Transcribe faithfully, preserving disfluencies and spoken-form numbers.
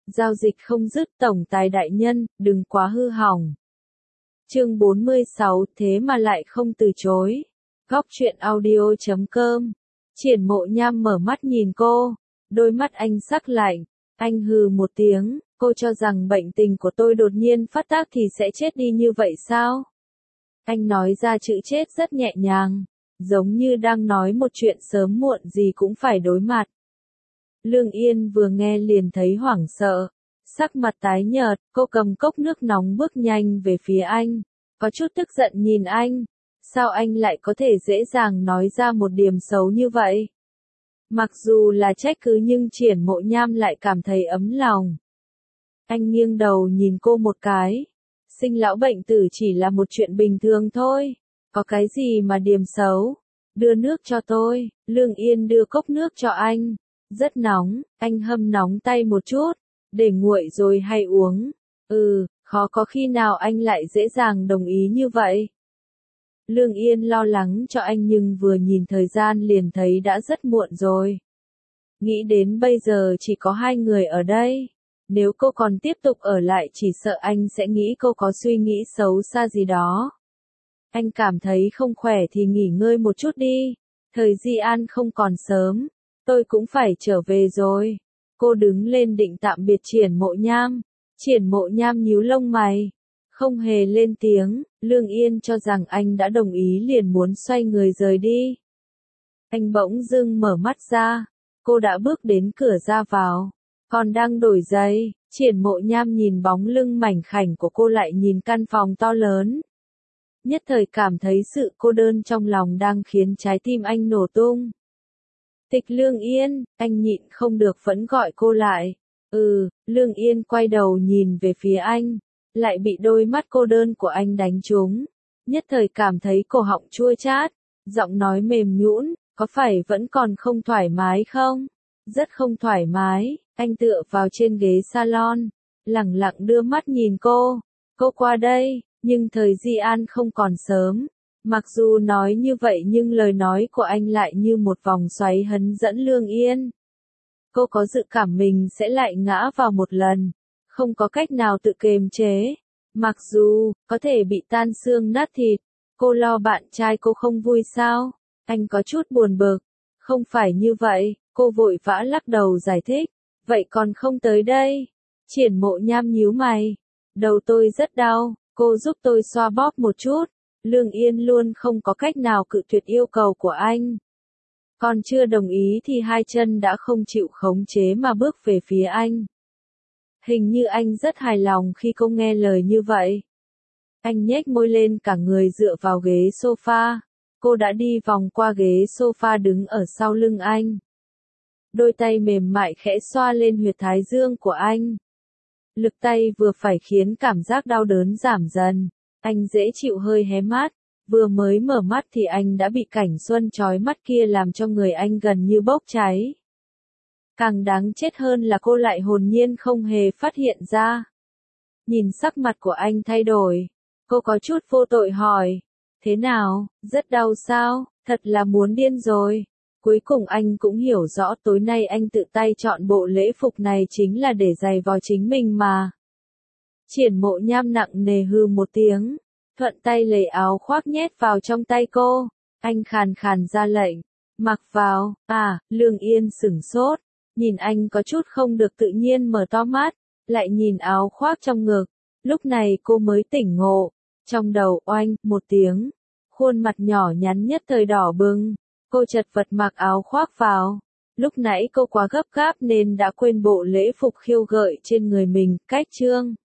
giao dịch không dứt tổng tài đại nhân, đừng quá hư hỏng. Chương bốn mươi sáu, thế mà lại không từ chối. Góc truyện audio chấm com. Triển Mộ Nham mở mắt nhìn cô, đôi mắt anh sắc lạnh, anh hừ một tiếng, cô cho rằng bệnh tình của tôi đột nhiên phát tác thì sẽ chết đi như vậy sao? Anh nói ra chữ chết rất nhẹ nhàng, giống như đang nói một chuyện sớm muộn gì cũng phải đối mặt. Lương Yên vừa nghe liền thấy hoảng sợ, sắc mặt tái nhợt, cô cầm cốc nước nóng bước nhanh về phía anh, có chút tức giận nhìn anh, sao anh lại có thể dễ dàng nói ra một điểm xấu như vậy? Mặc dù là trách cứ nhưng Triển Mộ Nham lại cảm thấy ấm lòng. Anh nghiêng đầu nhìn cô một cái, sinh lão bệnh tử chỉ là một chuyện bình thường thôi, có cái gì mà điểm xấu? Đưa nước cho tôi. Lương Yên đưa cốc nước cho anh, rất nóng, anh hâm nóng tay một chút, để nguội rồi hay uống. Ừ, khó có khi nào anh lại dễ dàng đồng ý như vậy. Lương Yên lo lắng cho anh nhưng vừa nhìn thời gian liền thấy đã rất muộn rồi. Nghĩ đến bây giờ chỉ có hai người ở đây, nếu cô còn tiếp tục ở lại chỉ sợ anh sẽ nghĩ cô có suy nghĩ xấu xa gì đó. Anh cảm thấy không khỏe thì nghỉ ngơi một chút đi, thời Di An không còn sớm, tôi cũng phải trở về rồi. Cô đứng lên định tạm biệt Triển Mộ Nham, Triển Mộ Nham nhíu lông mày, không hề lên tiếng. Lương Yên cho rằng anh đã đồng ý liền muốn xoay người rời đi. Anh bỗng dưng mở mắt ra, cô đã bước đến cửa ra vào, còn đang đổi giày. Triển Mộ Nham nhìn bóng lưng mảnh khảnh của cô lại nhìn căn phòng to lớn. Nhất thời cảm thấy sự cô đơn trong lòng đang khiến trái tim anh nổ tung. Tịch Lương Yên, anh nhịn không được vẫn gọi cô lại. Ừ, Lương Yên quay đầu nhìn về phía anh, lại bị đôi mắt cô đơn của anh đánh trúng. Nhất thời cảm thấy cổ họng chua chát, giọng nói mềm nhũn, có phải vẫn còn không thoải mái không? Rất không thoải mái. Anh tựa vào trên ghế salon, lẳng lặng đưa mắt nhìn cô. Cô qua đây, nhưng thời Di An không còn sớm. Mặc dù nói như vậy nhưng lời nói của anh lại như một vòng xoáy hấn dẫn Lương Yên. Cô có dự cảm mình sẽ lại ngã vào một lần, không có cách nào tự kiềm chế. Mặc dù có thể bị tan xương nát thịt, cô lo bạn trai cô không vui sao? Anh có chút buồn bực. Không phải như vậy, cô vội vã lắc đầu giải thích. Vậy còn không tới đây? Triển Mộ Nham nhíu mày. Đầu tôi rất đau, cô giúp tôi xoa bóp một chút. Lương Yên luôn không có cách nào cự tuyệt yêu cầu của anh. Còn chưa đồng ý thì hai chân đã không chịu khống chế mà bước về phía anh. Hình như anh rất hài lòng khi cô nghe lời như vậy. Anh nhếch môi lên cả người dựa vào ghế sofa. Cô đã đi vòng qua ghế sofa đứng ở sau lưng anh. Đôi tay mềm mại khẽ xoa lên huyệt thái dương của anh. Lực tay vừa phải khiến cảm giác đau đớn giảm dần. Anh dễ chịu hơi hé mắt. Vừa mới mở mắt thì anh đã bị cảnh xuân chói mắt kia làm cho người anh gần như bốc cháy. Càng đáng chết hơn là cô lại hồn nhiên không hề phát hiện ra. Nhìn sắc mặt của anh thay đổi, cô có chút vô tội hỏi. Thế nào, rất đau sao? Thật là muốn điên rồi. Cuối cùng anh cũng hiểu rõ tối nay anh tự tay chọn bộ lễ phục này chính là để giày vò chính mình mà. Triển Mộ Nham nặng nề hừ một tiếng, thuận tay lấy áo khoác nhét vào trong tay cô. Anh khàn khàn ra lệnh, mặc vào. À, Lương Yên sửng sốt, nhìn anh có chút không được tự nhiên mở to mắt, lại nhìn áo khoác trong ngực. Lúc này cô mới tỉnh ngộ, trong đầu oanh một tiếng, khuôn mặt nhỏ nhắn nhất thời đỏ bừng. Cô chật vật mặc áo khoác vào. Lúc nãy cô quá gấp gáp nên đã quên bộ lễ phục khiêu gợi trên người mình. Cách chương